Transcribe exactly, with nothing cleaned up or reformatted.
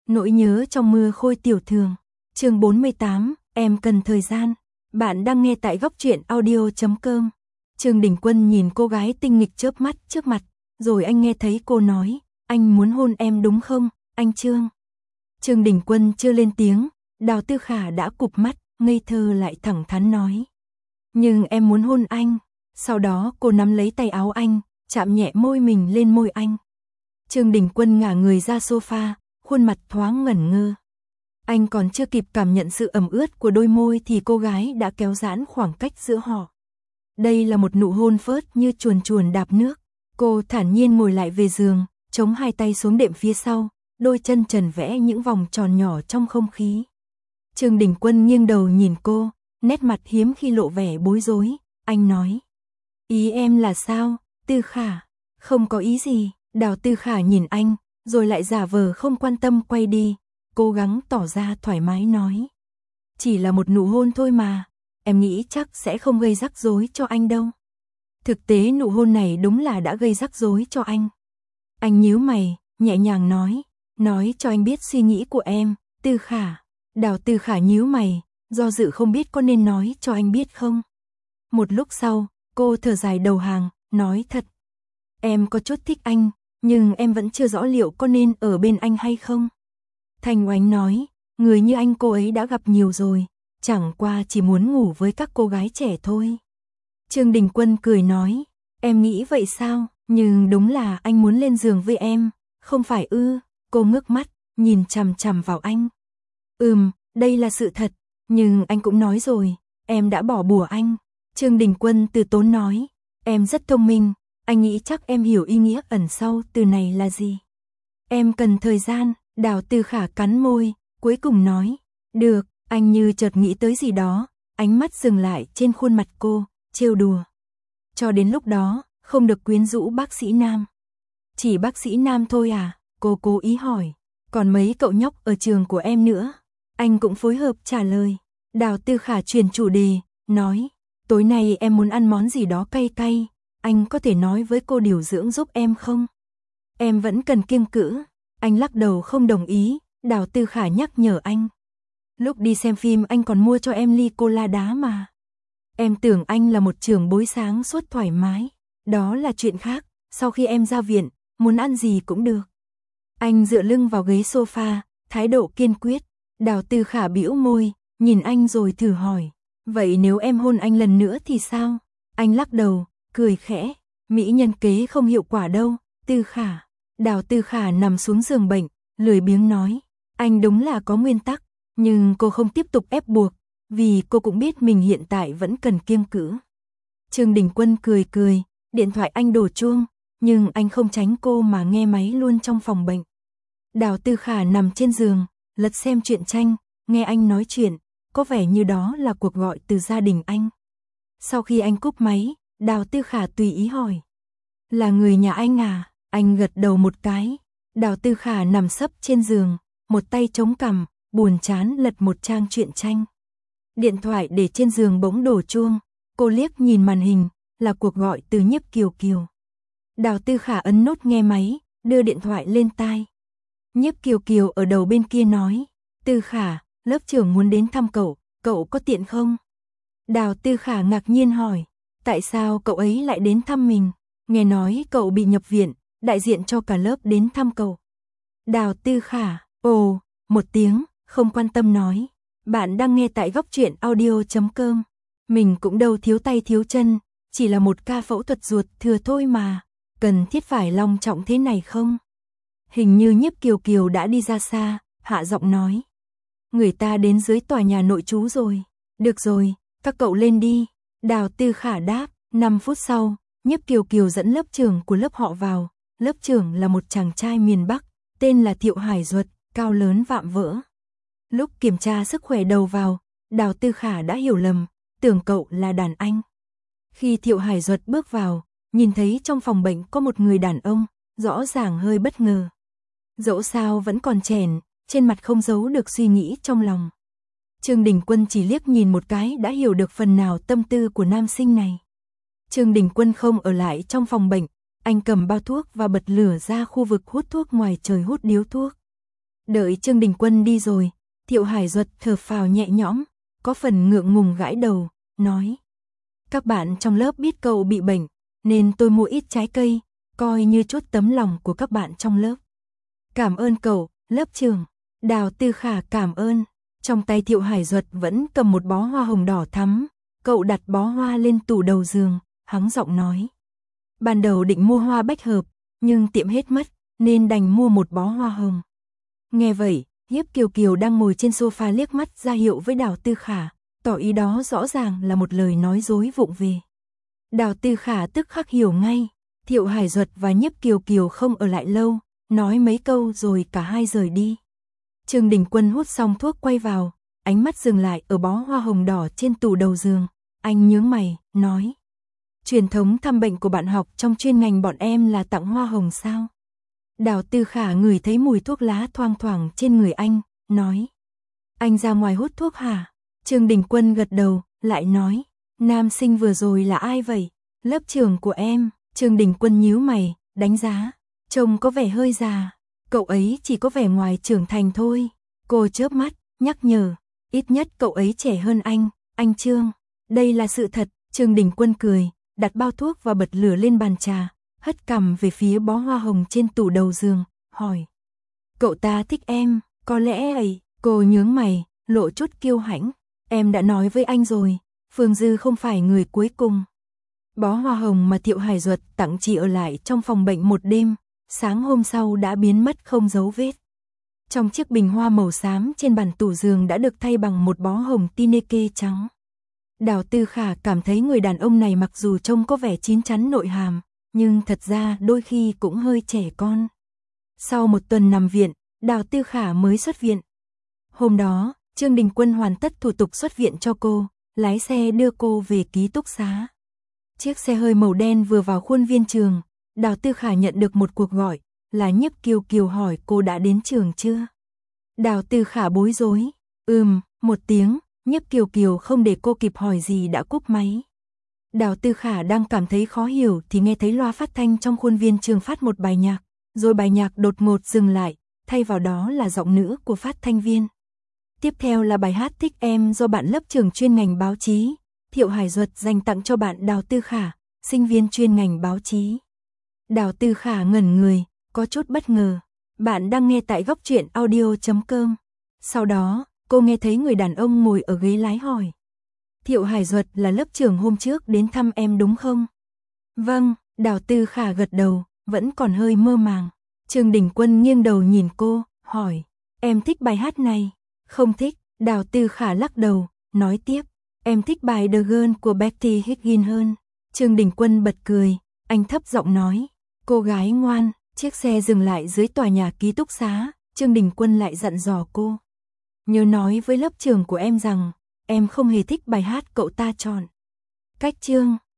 Nỗi nhớ trong mưa khôi tiểu thường. Chương bốn mươi tám, em cần thời gian. Bạn đang nghe tại góc truyện audio chấm com. Trương Đình Quân nhìn cô gái tinh nghịch chớp mắt trước mặt, rồi anh nghe thấy cô nói, anh muốn hôn em đúng không, anh Trương? Trương Đình Quân chưa lên tiếng, Đào Tư Khả đã cụp mắt, ngây thơ lại thẳng thắn nói. Nhưng em muốn hôn anh. Sau đó cô nắm lấy tay áo anh, chạm nhẹ môi mình lên môi anh. Trương Đình Quân ngả người ra sofa, khuôn mặt thoáng ngẩn ngơ. Anh còn chưa kịp cảm nhận sự ẩm ướt của đôi môi thì cô gái đã kéo giãn khoảng cách giữa họ. Đây là một nụ hôn phớt như chuồn chuồn đạp nước. Cô thản nhiên ngồi lại về giường, chống hai tay xuống đệm phía sau, đôi chân trần vẽ những vòng tròn nhỏ trong không khí. Trương Đình Quân nghiêng đầu nhìn cô, nét mặt hiếm khi lộ vẻ bối rối. Anh nói, ý em là sao, Tư Khả? Không có ý gì. Đào Tư Khả nhìn anh, rồi lại giả vờ không quan tâm quay đi, cố gắng tỏ ra thoải mái nói. Chỉ là một nụ hôn thôi mà, em nghĩ chắc sẽ không gây rắc rối cho anh đâu. Thực tế nụ hôn này đúng là đã gây rắc rối cho anh. Anh nhíu mày, nhẹ nhàng nói, nói cho anh biết suy nghĩ của em, Tư Khả. Đào Tư Khả nhíu mày, do dự không biết có nên nói cho anh biết không. Một lúc sau, cô thở dài đầu hàng, nói thật. Em có chút thích anh, nhưng em vẫn chưa rõ liệu có nên ở bên anh hay không. Thanh Oánh nói, người như anh cô ấy đã gặp nhiều rồi, chẳng qua chỉ muốn ngủ với các cô gái trẻ thôi. Trương Đình Quân cười nói, em nghĩ vậy sao, nhưng đúng là anh muốn lên giường với em, không phải ư? Cô ngước mắt, nhìn chằm chằm vào anh. Ừm, đây là sự thật, nhưng anh cũng nói rồi, em đã bỏ bùa anh. Trương Đình Quân từ tốn nói, em rất thông minh, anh nghĩ chắc em hiểu ý nghĩa ẩn sau từ này là gì. Em cần thời gian. Đào Tư Khả cắn môi, cuối cùng nói, được. Anh như chợt nghĩ tới gì đó, ánh mắt dừng lại trên khuôn mặt cô, trêu đùa. Cho đến lúc đó, không được quyến rũ bác sĩ nam. Chỉ bác sĩ nam thôi à? Cô cố ý hỏi. Còn mấy cậu nhóc ở trường của em nữa? Anh cũng phối hợp trả lời. Đào Tư Khả chuyển chủ đề, nói, tối nay em muốn ăn món gì đó cay cay, anh có thể nói với cô điều dưỡng giúp em không? Em vẫn cần kiêng cữ. Anh lắc đầu không đồng ý. Đào Tư Khả nhắc nhở anh. Lúc đi xem phim anh còn mua cho em ly cola đá mà. Em tưởng anh là một trưởng bối sáng suốt thoải mái. Đó là chuyện khác, sau khi em ra viện, muốn ăn gì cũng được. Anh dựa lưng vào ghế sofa, thái độ kiên quyết. Đào Tư Khả bĩu môi, nhìn anh rồi thử hỏi. Vậy nếu em hôn anh lần nữa thì sao? Anh lắc đầu, cười khẽ. Mỹ nhân kế không hiệu quả đâu, Tư Khả. Đào Tư Khả nằm xuống giường bệnh, lười biếng nói. Anh đúng là có nguyên tắc, nhưng cô không tiếp tục ép buộc, vì cô cũng biết mình hiện tại vẫn cần kiêng cữ. Trương Đình Quân cười cười, điện thoại anh đổ chuông, nhưng anh không tránh cô mà nghe máy luôn trong phòng bệnh. Đào Tư Khả nằm trên giường, lật xem truyện tranh, nghe anh nói chuyện, có vẻ như đó là cuộc gọi từ gia đình anh. Sau khi anh cúp máy, Đào Tư Khả tùy ý hỏi. Là người nhà anh à? Anh gật đầu một cái. Đào Tư Khả nằm sấp trên giường, một tay chống cằm, buồn chán lật một trang truyện tranh. Điện thoại để trên giường bỗng đổ chuông, cô liếc nhìn màn hình, là cuộc gọi từ Nhiếp Kiều Kiều. Đào Tư Khả ấn nút nghe máy, đưa điện thoại lên tai. Nhiếp Kiều Kiều ở đầu bên kia nói, Tư Khả, lớp trưởng muốn đến thăm cậu, cậu có tiện không? Đào Tư Khả ngạc nhiên hỏi, tại sao cậu ấy lại đến thăm mình? Nghe nói cậu bị nhập viện, đại diện cho cả lớp đến thăm cậu. Đào Tư Khả, ồ, một tiếng, không quan tâm nói. Bạn đang nghe tại góc truyện audio chấm com. Mình cũng đâu thiếu tay thiếu chân, chỉ là một ca phẫu thuật ruột thừa thôi mà. Cần thiết phải long trọng thế này không? Hình như Nhiếp Kiều Kiều đã đi ra xa, hạ giọng nói. Người ta đến dưới tòa nhà nội trú rồi. Được rồi, các cậu lên đi. Đào Tư Khả đáp. năm phút sau, Nhiếp Kiều Kiều dẫn lớp trưởng của lớp họ vào. Lớp trưởng là một chàng trai miền Bắc, tên là Thiệu Hải Duật, cao lớn vạm vỡ. Lúc kiểm tra sức khỏe đầu vào, Đào Tư Khả đã hiểu lầm, tưởng cậu là đàn anh. Khi Thiệu Hải Duật bước vào, nhìn thấy trong phòng bệnh có một người đàn ông, rõ ràng hơi bất ngờ. Dẫu sao vẫn còn trẻ, trên mặt không giấu được suy nghĩ trong lòng. Trương Đình Quân chỉ liếc nhìn một cái đã hiểu được phần nào tâm tư của nam sinh này. Trương Đình Quân không ở lại trong phòng bệnh, anh cầm bao thuốc và bật lửa ra khu vực hút thuốc ngoài trời hút điếu thuốc. Đợi Trương Đình Quân đi rồi, Thiệu Hải Duật thở phào nhẹ nhõm, có phần ngượng ngùng gãi đầu, nói. Các bạn trong lớp biết cậu bị bệnh, nên tôi mua ít trái cây, coi như chút tấm lòng của các bạn trong lớp. Cảm ơn cậu, lớp trưởng. Đào Tư Khả cảm ơn. Trong tay Thiệu Hải Duật vẫn cầm một bó hoa hồng đỏ thắm, cậu đặt bó hoa lên tủ đầu giường, hắng giọng nói. Ban đầu định mua hoa bách hợp, nhưng tiệm hết mất, nên đành mua một bó hoa hồng. Nghe vậy, Nhiếp Kiều Kiều đang ngồi trên sofa liếc mắt ra hiệu với Đào Tư Khả, tỏ ý đó rõ ràng là một lời nói dối vụng về. Đào Tư Khả tức khắc hiểu ngay, Thiệu Hải Duật và Nhiếp Kiều Kiều không ở lại lâu, nói mấy câu rồi cả hai rời đi. Trương Đình Quân hút xong thuốc quay vào, ánh mắt dừng lại ở bó hoa hồng đỏ trên tủ đầu giường, anh nhướng mày, nói. Truyền thống thăm bệnh của bạn học trong chuyên ngành bọn em là tặng hoa hồng sao? Đào Tư Khả ngửi thấy mùi thuốc lá thoang thoảng trên người anh, nói. Anh ra ngoài hút thuốc hả? Trương Đình Quân gật đầu, lại nói. Nam sinh vừa rồi là ai vậy? Lớp trưởng của em. Trương Đình Quân nhíu mày, đánh giá. Trông có vẻ hơi già. Cậu ấy chỉ có vẻ ngoài trưởng thành thôi. Cô chớp mắt, nhắc nhở. Ít nhất cậu ấy trẻ hơn anh, anh Trương. Đây là sự thật. Trương Đình Quân cười, đặt bao thuốc và bật lửa lên bàn trà, hất cằm về phía bó hoa hồng trên tủ đầu giường, hỏi. Cậu ta thích em, có lẽ ấy. Cô nhướng mày, lộ chút kiêu hãnh. Em đã nói với anh rồi, Phương Dư không phải người cuối cùng. Bó hoa hồng mà Thiệu Hải Duật tặng chỉ ở lại trong phòng bệnh một đêm, sáng hôm sau đã biến mất không dấu vết. Trong chiếc bình hoa màu xám trên bàn tủ giường đã được thay bằng một bó hồng Tineke trắng. Đào Tư Khả cảm thấy người đàn ông này mặc dù trông có vẻ chín chắn nội hàm, nhưng thật ra đôi khi cũng hơi trẻ con. Sau một tuần nằm viện, Đào Tư Khả mới xuất viện. Hôm đó, Trương Đình Quân hoàn tất thủ tục xuất viện cho cô, lái xe đưa cô về ký túc xá. Chiếc xe hơi màu đen vừa vào khuôn viên trường, Đào Tư Khả nhận được một cuộc gọi, là Nhiếp Kiều Kiều hỏi cô đã đến trường chưa. Đào Tư Khả bối rối, ừm, một tiếng, Nhiếp Kiều Kiều không để cô kịp hỏi gì đã cúp máy. Đào Tư Khả đang cảm thấy khó hiểu thì nghe thấy loa phát thanh trong khuôn viên trường phát một bài nhạc, rồi bài nhạc đột ngột dừng lại, thay vào đó là giọng nữ của phát thanh viên. Tiếp theo là bài hát Thích Em do bạn lớp trưởng chuyên ngành báo chí, Thiệu Hải Duật dành tặng cho bạn Đào Tư Khả, sinh viên chuyên ngành báo chí. Đào Tư Khả ngẩn người, có chút bất ngờ. Bạn đang nghe tại góc truyện audio chấm com. Sau đó, cô nghe thấy người đàn ông ngồi ở ghế lái hỏi. Thiệu Hải Duật là lớp trưởng hôm trước đến thăm em đúng không? Vâng, Đào Tư Khả gật đầu, vẫn còn hơi mơ màng. Trương Đình Quân nghiêng đầu nhìn cô, hỏi. Em thích bài hát này? Không thích, Đào Tư Khả lắc đầu, nói tiếp. Em thích bài The Girl của Betty Higgins hơn. Trương Đình Quân bật cười, anh thấp giọng nói. Cô gái ngoan. Chiếc xe dừng lại dưới tòa nhà ký túc xá, Trương Đình Quân lại dặn dò cô. Nhớ nói với lớp trưởng của em rằng, em không hề thích bài hát cậu ta chọn. Cách Trương,